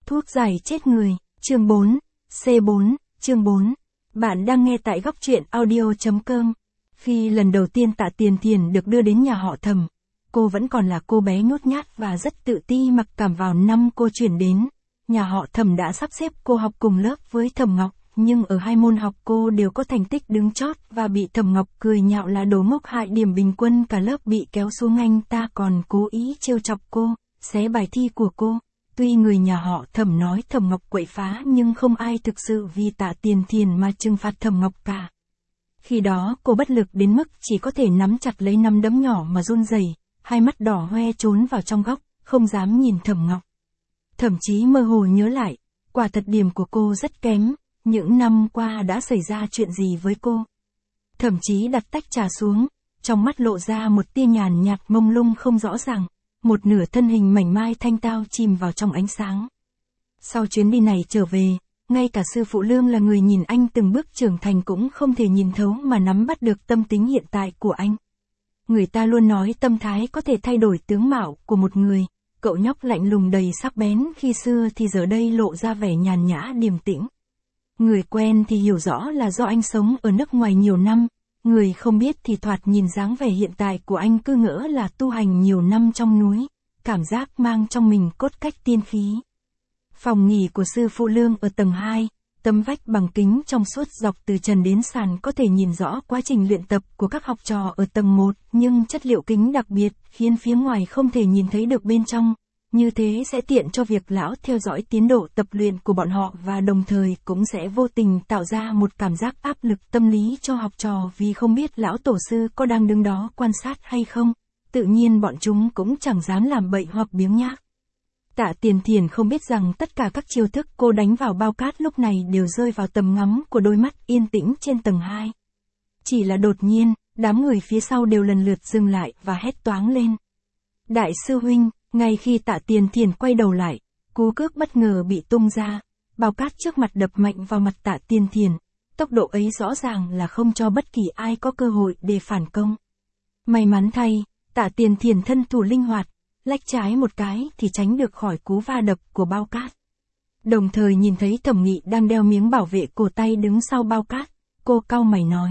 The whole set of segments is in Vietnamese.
Thuốc giải chết người, chương 4, C4, chương 4. Bạn đang nghe tại góc truyện audio.com. Khi lần đầu tiên Tạ Tiền Thiền được đưa đến nhà họ Thẩm, cô vẫn còn là cô bé nhút nhát và rất tự ti. Mặc cảm vào năm cô chuyển đến, nhà họ Thẩm đã sắp xếp cô học cùng lớp với Thẩm Ngọc, nhưng ở hai môn học cô đều có thành tích đứng chót và bị Thẩm Ngọc cười nhạo là đồ ngốc, hại điểm bình quân cả lớp bị kéo xuống. Anh ta còn cố ý trêu chọc cô, xé bài thi của cô. Tuy người nhà họ Thẩm nói Thẩm Ngọc quậy phá nhưng không ai thực sự vì Tạ Tiền Thiền mà trừng phạt Thẩm Ngọc cả. Khi đó cô bất lực đến mức chỉ có thể nắm chặt lấy nắm đấm nhỏ mà run rẩy, hai mắt đỏ hoe trốn vào trong góc, không dám nhìn Thẩm Ngọc. Thậm chí mơ hồ nhớ lại, quả thật điểm của cô rất kém, những năm qua đã xảy ra chuyện gì với cô. Thậm chí đặt tách trà xuống, trong mắt lộ ra một tia nhàn nhạt mông lung không rõ ràng. Một nửa thân hình mảnh mai thanh tao chìm vào trong ánh sáng. Sau chuyến đi này trở về, ngay cả sư phụ Lương là người nhìn anh từng bước trưởng thành cũng không thể nhìn thấu mà nắm bắt được tâm tính hiện tại của anh. Người ta luôn nói tâm thái có thể thay đổi tướng mạo của một người, cậu nhóc lạnh lùng đầy sắc bén khi xưa thì giờ đây lộ ra vẻ nhàn nhã điềm tĩnh. Người quen thì hiểu rõ là do anh sống ở nước ngoài nhiều năm. Người không biết thì thoạt nhìn dáng vẻ hiện tại của anh cứ ngỡ là tu hành nhiều năm trong núi, cảm giác mang trong mình cốt cách tiên khí. Phòng nghỉ của sư phụ Lương ở tầng 2, tấm vách bằng kính trong suốt dọc từ trần đến sàn có thể nhìn rõ quá trình luyện tập của các học trò ở tầng 1, nhưng chất liệu kính đặc biệt khiến phía ngoài không thể nhìn thấy được bên trong. Như thế sẽ tiện cho việc lão theo dõi tiến độ tập luyện của bọn họ và đồng thời cũng sẽ vô tình tạo ra một cảm giác áp lực tâm lý cho học trò vì không biết lão tổ sư có đang đứng đó quan sát hay không. Tự nhiên bọn chúng cũng chẳng dám làm bậy hoặc biếng nhác. Tạ Tiền Thiền không biết rằng tất cả các chiêu thức cô đánh vào bao cát lúc này đều rơi vào tầm ngắm của đôi mắt yên tĩnh trên tầng 2. Chỉ là đột nhiên, đám người phía sau đều lần lượt dừng lại và hét toáng lên. Đại sư huynh! Ngay khi Tạ Tiền Thiền quay đầu lại, cú cước bất ngờ bị tung ra, bao cát trước mặt đập mạnh vào mặt Tạ Tiền Thiền, tốc độ ấy rõ ràng là không cho bất kỳ ai có cơ hội để phản công. May mắn thay, Tạ Tiền Thiền thân thủ linh hoạt, lách trái một cái thì tránh được khỏi cú va đập của bao cát. Đồng thời nhìn thấy Thẩm Nghị đang đeo miếng bảo vệ cổ tay đứng sau bao cát, cô cau mày nói.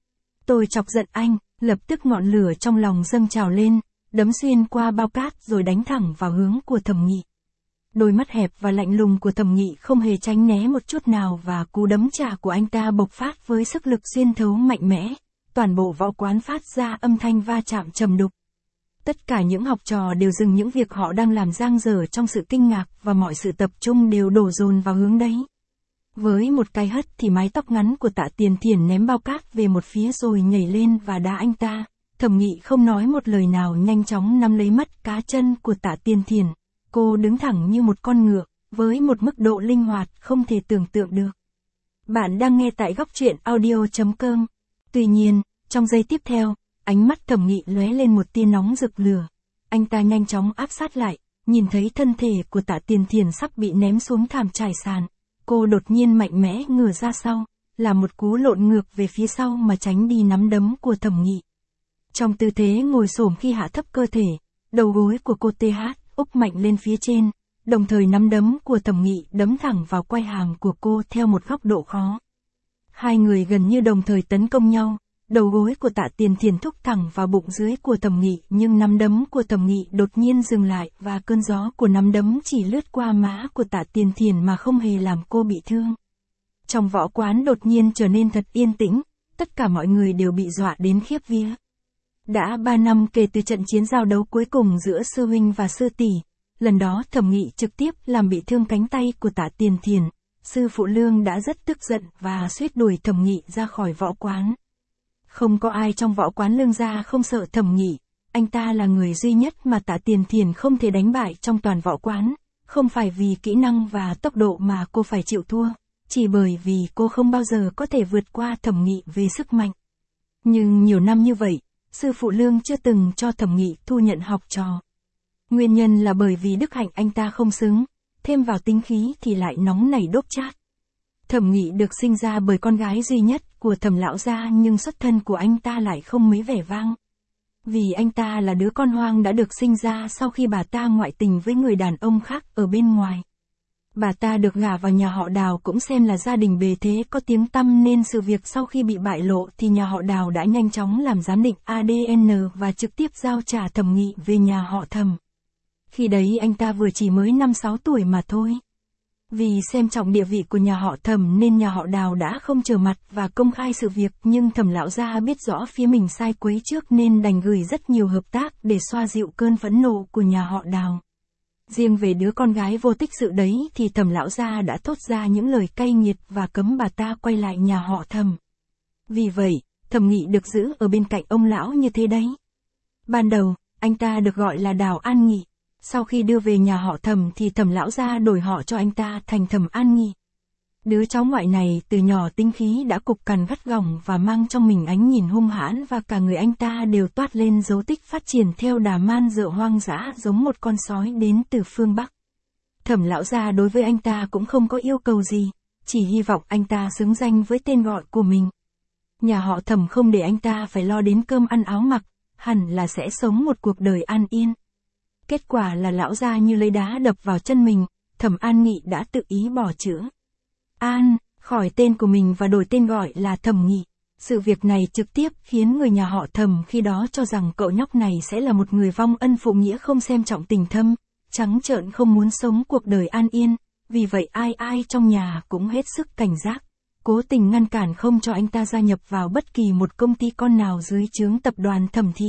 Tôi chọc giận anh, lập tức ngọn lửa trong lòng dâng trào lên. Đấm xuyên qua bao cát rồi đánh thẳng vào hướng của Thẩm Nghị. Đôi mắt hẹp và lạnh lùng của Thẩm Nghị không hề tránh né một chút nào và cú đấm trả của anh ta bộc phát với sức lực xuyên thấu mạnh mẽ. Toàn bộ võ quán phát ra âm thanh va chạm trầm đục. Tất cả những học trò đều dừng những việc họ đang làm dang dở trong sự kinh ngạc và mọi sự tập trung đều đổ dồn vào hướng đấy. Với một cái hất thì mái tóc ngắn của Tạ Tiền Thiền ném bao cát về một phía rồi nhảy lên và đá anh ta. Thẩm Nghị không nói một lời nào nhanh chóng nắm lấy mắt cá chân của Tạ Tiền Thiền. Cô đứng thẳng như một con ngựa, với một mức độ linh hoạt không thể tưởng tượng được. Bạn đang nghe tại góc truyện audio.com. Tuy nhiên, trong giây tiếp theo, ánh mắt Thẩm Nghị lóe lên một tia nóng rực lửa. Anh ta nhanh chóng áp sát lại, nhìn thấy thân thể của Tạ Tiền Thiền sắp bị ném xuống thảm trải sàn. Cô đột nhiên mạnh mẽ ngửa ra sau, là một cú lộn ngược về phía sau mà tránh đi nắm đấm của Thẩm Nghị. Trong tư thế ngồi xổm khi hạ thấp cơ thể, đầu gối của cô úp mạnh lên phía trên, đồng thời nắm đấm của Thẩm Nghị đấm thẳng vào quai hàm của cô theo một góc độ khó. Hai người gần như đồng thời tấn công nhau, đầu gối của Tạ Tiền Thiền thúc thẳng vào bụng dưới của Thẩm Nghị nhưng nắm đấm của Thẩm Nghị đột nhiên dừng lại và cơn gió của nắm đấm chỉ lướt qua má của Tạ Tiền Thiền mà không hề làm cô bị thương. Trong võ quán đột nhiên trở nên thật yên tĩnh, tất cả mọi người đều bị dọa đến khiếp vía. Đã 3 năm kể từ trận chiến giao đấu cuối cùng giữa sư huynh và sư tỷ, lần đó Thẩm Nghị trực tiếp làm bị thương cánh tay của Tạ Tiền Thiền. Sư phụ Lương đã rất tức giận và suýt đuổi Thẩm Nghị ra khỏi võ quán. Không có ai trong võ quán Lương gia không sợ Thẩm Nghị, anh ta là người duy nhất mà Tạ Tiền Thiền không thể đánh bại trong toàn võ quán, không phải vì kỹ năng và tốc độ mà cô phải chịu thua, chỉ bởi vì cô không bao giờ có thể vượt qua Thẩm Nghị về sức mạnh. Nhưng nhiều năm như vậy, sư phụ Lương chưa từng cho Thẩm Nghị thu nhận học trò. Nguyên nhân là bởi vì đức hạnh anh ta không xứng, thêm vào tính khí thì lại nóng nảy đốt chát. Thẩm Nghị được sinh ra bởi con gái duy nhất của Thẩm lão gia nhưng xuất thân của anh ta lại không mấy vẻ vang. Vì anh ta là đứa con hoang đã được sinh ra sau khi bà ta ngoại tình với người đàn ông khác ở bên ngoài. Bà ta được gả vào nhà họ Đào cũng xem là gia đình bề thế có tiếng tăm, nên sự việc sau khi bị bại lộ thì nhà họ Đào đã nhanh chóng làm giám định ADN và trực tiếp giao trả Thẩm Nghị về nhà họ Thẩm. Khi đấy anh ta vừa chỉ mới 5-6 tuổi mà thôi. Vì xem trọng địa vị của nhà họ Thẩm nên nhà họ Đào đã không trở mặt và công khai sự việc, nhưng Thẩm lão gia biết rõ phía mình sai quấy trước nên đành gửi rất nhiều hợp tác để xoa dịu cơn phẫn nộ của nhà họ Đào. Riêng về đứa con gái vô tích sự đấy thì Thẩm lão gia đã thốt ra những lời cay nghiệt và cấm bà ta quay lại nhà họ Thẩm. Vì vậy, Thẩm Nghị được giữ ở bên cạnh ông lão như thế đấy. Ban đầu, anh ta được gọi là Đào An Nghị. Sau khi đưa về nhà họ Thẩm thì Thẩm lão gia đổi họ cho anh ta thành Thẩm An Nghị. Đứa cháu ngoại này từ nhỏ tính khí đã cục cằn gắt gỏng và mang trong mình ánh nhìn hung hãn, và cả người anh ta đều toát lên dấu tích phát triển theo đà man dợ hoang dã giống một con sói đến từ phương Bắc. Thẩm lão gia đối với anh ta cũng không có yêu cầu gì, chỉ hy vọng anh ta xứng danh với tên gọi của mình. Nhà họ Thẩm không để anh ta phải lo đến cơm ăn áo mặc, hẳn là sẽ sống một cuộc đời an yên. Kết quả là lão gia như lấy đá đập vào chân mình, Thẩm An Nghị đã tự ý bỏ chữ An khỏi tên của mình và đổi tên gọi là Thẩm Nghị. Sự việc này trực tiếp khiến người nhà họ Thẩm khi đó cho rằng cậu nhóc này sẽ là một người vong ân phụ nghĩa, không xem trọng tình thâm, trắng trợn không muốn sống cuộc đời an yên. Vì vậy ai ai trong nhà cũng hết sức cảnh giác, cố tình ngăn cản không cho anh ta gia nhập vào bất kỳ một công ty con nào dưới trướng tập đoàn Thẩm Thị.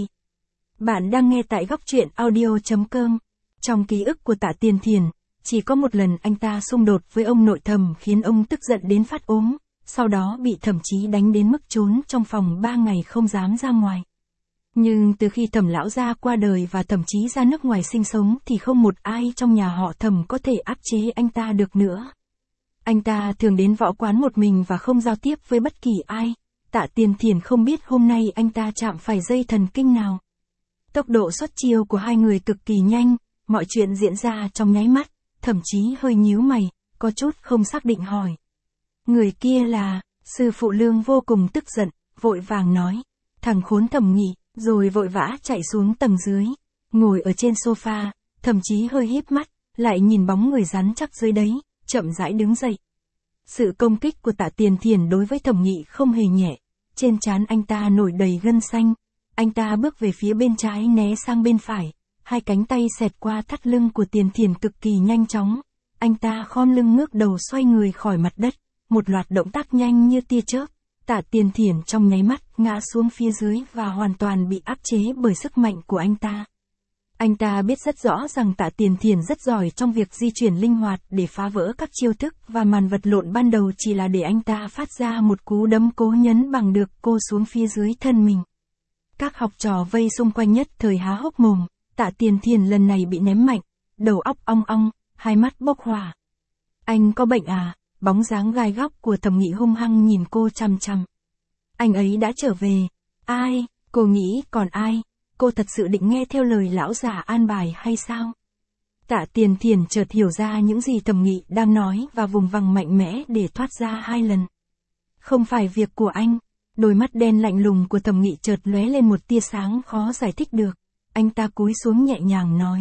Bạn đang nghe tại góc truyện audio.com. Trong ký ức của Tạ Tiền Thiền, chỉ có một lần anh ta xung đột với ông nội Thẩm khiến ông tức giận đến phát ốm, sau đó bị Thẩm Chí đánh đến mức trốn trong phòng 3 ngày không dám ra ngoài. Nhưng từ khi Thẩm lão gia qua đời và Thẩm Chí ra nước ngoài sinh sống thì không một ai trong nhà họ Thẩm có thể áp chế anh ta được nữa. Anh ta thường đến võ quán một mình và không giao tiếp với bất kỳ ai. Tạ Tiền Thiền không biết hôm nay anh ta chạm phải dây thần kinh nào. Tốc độ xuất chiêu của hai người cực kỳ nhanh, mọi chuyện diễn ra trong nháy mắt. Thẩm Chí hơi nhíu mày, có chút không xác định hỏi. Người kia là, sư phụ Lương vô cùng tức giận, vội vàng nói. Thằng khốn Thẩm Nghị, rồi vội vã chạy xuống tầng dưới. Ngồi ở trên sofa, Thẩm Chí hơi híp mắt, lại nhìn bóng người rắn chắc dưới đấy, chậm rãi đứng dậy. Sự công kích của Tạ Tiền Thiền đối với Thẩm Nghị không hề nhẹ, trên trán anh ta nổi đầy gân xanh. Anh ta bước về phía bên trái né sang bên phải, hai cánh tay xẹt qua thắt lưng của Tiền Thiền cực kỳ nhanh chóng. Anh ta khom lưng ngước đầu xoay người khỏi mặt đất, một loạt động tác nhanh như tia chớp. Tạ Tiền Thiền trong nháy mắt ngã xuống phía dưới và hoàn toàn bị áp chế bởi sức mạnh của anh ta. Anh ta biết rất rõ rằng Tạ Tiền Thiền rất giỏi trong việc di chuyển linh hoạt để phá vỡ các chiêu thức, và màn vật lộn ban đầu chỉ là để anh ta phát ra một cú đấm cố nhấn bằng được cô xuống phía dưới thân mình. Các học trò vây xung quanh nhất thời há hốc mồm. Tạ Tiền Thiền lần này bị ném mạnh, đầu óc ong ong, hai mắt bốc hỏa. Anh có bệnh à? Bóng dáng gai góc của Thẩm Nghị hung hăng nhìn cô chằm chằm. Anh ấy đã trở về. Ai? Cô nghĩ còn ai? Cô thật sự định nghe theo lời lão già an bài hay sao? Tạ Tiền Thiền chợt hiểu ra những gì Thẩm Nghị đang nói và vùng vằng mạnh mẽ để thoát ra 2 lần. Không phải việc của anh. Đôi mắt đen lạnh lùng của Thẩm Nghị chợt lóe lên một tia sáng khó giải thích được. Anh ta cúi xuống nhẹ nhàng nói.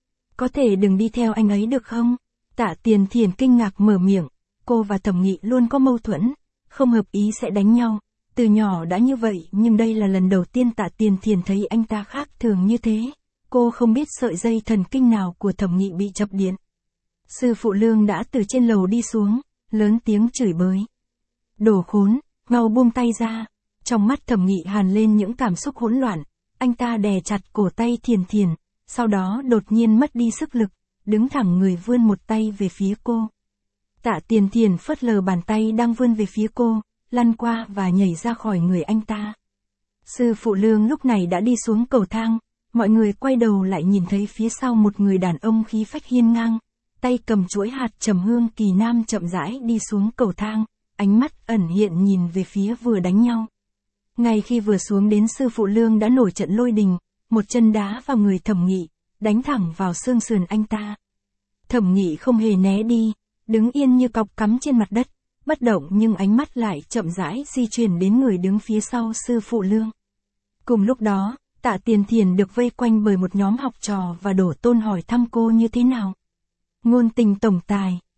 Có thể đừng đi theo anh ấy được không? Tạ Tiền Thiền kinh ngạc mở miệng. Cô và Thẩm Nghị luôn có mâu thuẫn, không hợp ý sẽ đánh nhau. Từ nhỏ đã như vậy, nhưng đây là lần đầu tiên Tạ Tiền Thiền thấy anh ta khác thường như thế. Cô không biết sợi dây thần kinh nào của Thẩm Nghị bị chập điện. Sư phụ Lương đã từ trên lầu đi xuống, lớn tiếng chửi bới. Đồ khốn, mau buông tay ra. Trong mắt Thẩm Nghị hàn lên những cảm xúc hỗn loạn. Anh ta đè chặt cổ tay Thiền Thiền, sau đó đột nhiên mất đi sức lực, đứng thẳng người vươn một tay về phía cô. Tạ Tiền Thiền phớt lờ bàn tay đang vươn về phía cô, lăn qua và nhảy ra khỏi người anh ta. Sư phụ Lương lúc này đã đi xuống cầu thang, mọi người quay đầu lại nhìn thấy phía sau một người đàn ông khí phách hiên ngang, tay cầm chuỗi hạt trầm hương kỳ nam chậm rãi đi xuống cầu thang, ánh mắt ẩn hiện nhìn về phía vừa đánh nhau. Ngay khi vừa xuống đến sư phụ Lương đã nổi trận lôi đình, một chân đá vào người Thẩm Nghị, đánh thẳng vào xương sườn anh ta. Thẩm Nghị không hề né đi, đứng yên như cọc cắm trên mặt đất, bất động, nhưng ánh mắt lại chậm rãi di chuyển đến người đứng phía sau sư phụ Lương. Cùng lúc đó, Tạ Tiền Thiền được vây quanh bởi một nhóm học trò và đổ tôn hỏi thăm cô như thế nào. Ngôn tình tổng tài,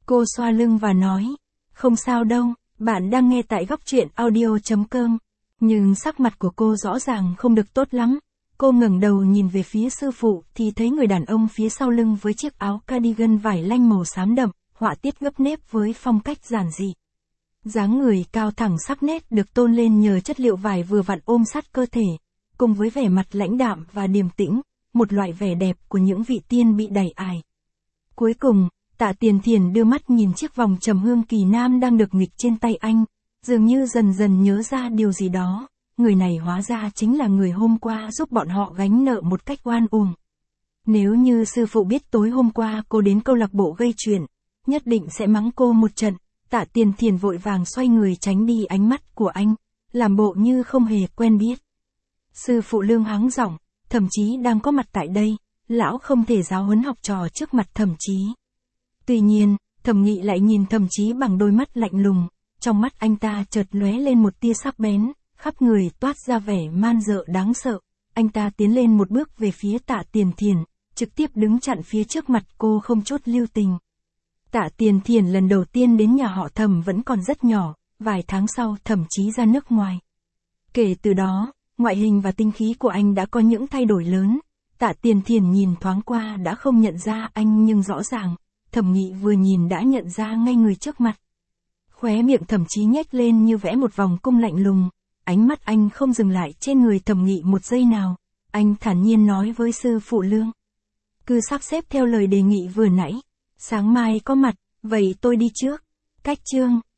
Cô xoa lưng và nói, không sao đâu, bạn đang nghe tại góc truyện audio.com. Nhưng sắc mặt của cô rõ ràng không được tốt lắm. Cô ngẩng đầu nhìn về phía sư phụ thì thấy người đàn ông phía sau lưng với chiếc áo cardigan vải lanh màu xám đậm, họa tiết gấp nếp với phong cách giản dị. Dáng người cao thẳng sắc nét được tôn lên nhờ chất liệu vải vừa vặn ôm sát cơ thể, cùng với vẻ mặt lãnh đạm và điềm tĩnh, một loại vẻ đẹp của những vị tiên bị đày ải. Cuối cùng, Tạ Tiền Thiền đưa mắt nhìn chiếc vòng trầm hương kỳ nam đang được nghịch trên tay anh, dường như dần dần nhớ ra điều gì đó, người này hóa ra chính là người hôm qua giúp bọn họ gánh nợ một cách oan uổng. Nếu như sư phụ biết tối hôm qua cô đến câu lạc bộ gây chuyện, nhất định sẽ mắng cô một trận. Tạ Tiền Thiền vội vàng xoay người tránh đi ánh mắt của anh, làm bộ như không hề quen biết. Sư phụ Lương hắng giọng, Thẩm Chí đang có mặt tại đây, lão không thể giáo huấn học trò trước mặt Thẩm Chí. Tuy nhiên, Thẩm Nghị lại nhìn Thẩm Chí bằng đôi mắt lạnh lùng, trong mắt anh ta chợt lóe lên một tia sắc bén, khắp người toát ra vẻ man dợ đáng sợ. Anh ta tiến lên một bước về phía Tạ Tiền Thiền, trực tiếp đứng chặn phía trước mặt cô không chút lưu tình. Tạ Tiền Thiền lần đầu tiên đến nhà họ Thẩm vẫn còn rất nhỏ, vài tháng sau Thẩm Chí ra nước ngoài. Kể từ đó, ngoại hình và tinh khí của anh đã có những thay đổi lớn. Tạ Tiền Thiền nhìn thoáng qua đã không nhận ra anh nhưng rõ ràng, Thẩm Nghị vừa nhìn đã nhận ra ngay người trước mặt. Khóe miệng Thẩm Chí nhếch lên như vẽ một vòng cung lạnh lùng, ánh mắt anh không dừng lại trên người Thẩm Nghị một giây nào. Anh thản nhiên nói với sư phụ Lương, cứ sắp xếp theo lời đề nghị vừa nãy, sáng mai có mặt, vậy tôi đi trước. Cách chương